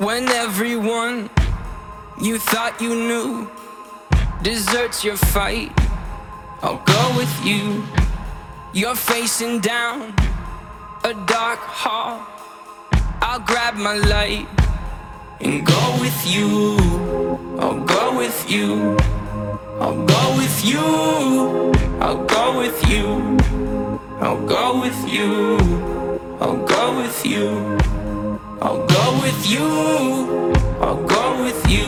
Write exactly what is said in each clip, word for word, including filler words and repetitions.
When everyone you thought you knew deserts your fight, I'll go with you. You're facing down a dark hall, I'll grab my light and go with you. I'll go with you. I'll go with you. I'll go with you. I'll go with you. I'll go with you. I'll go with you. I'll go with you.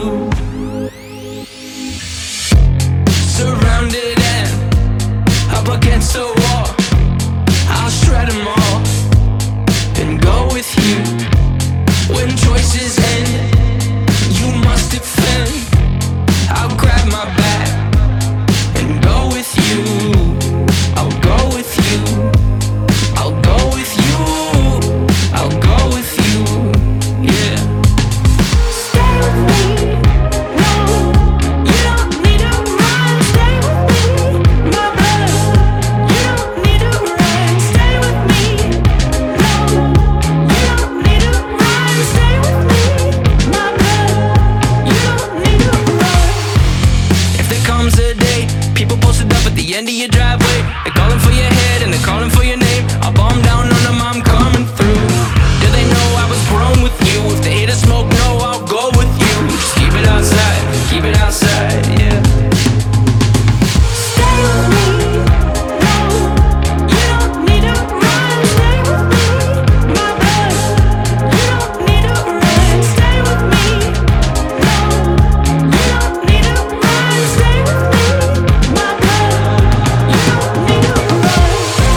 Surrounded and up against the wall, I'll shred them all and go with you. When choices end, you must defend. I'll grab my back and go with you. I'll go with you. I'll go with you. I'll go with you. Yeah. Stay with me. No, you don't need to run. Stay with me, my brother. You don't need to run. Stay with me. No, you don't need to run. Stay with me, my brother. You don't need to run. If there comes a day, people posted up at the end of your driveway, they're calling for your head and they're calling for your name. I'll bomb down on them, I'm coming through. Do they know I was grown with you? If they hate a smoke, no, I'll go with you. Just keep it outside, keep it outside, yeah. Stay with me. No, you don't need to run. Stay with me, my brother. You don't need to run. Stay with me. No, you don't need to run. Stay with me, my brother. You don't need to run.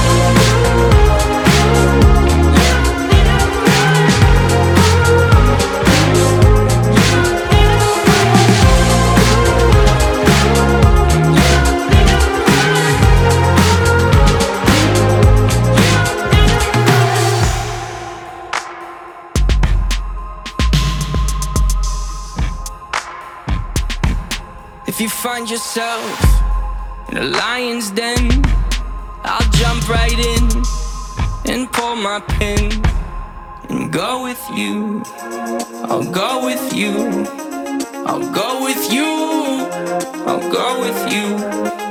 If you find yourself in a lion's den, I'll jump right in and pull my pin and go with you. I'll go with you. I'll go with you. I'll go with you.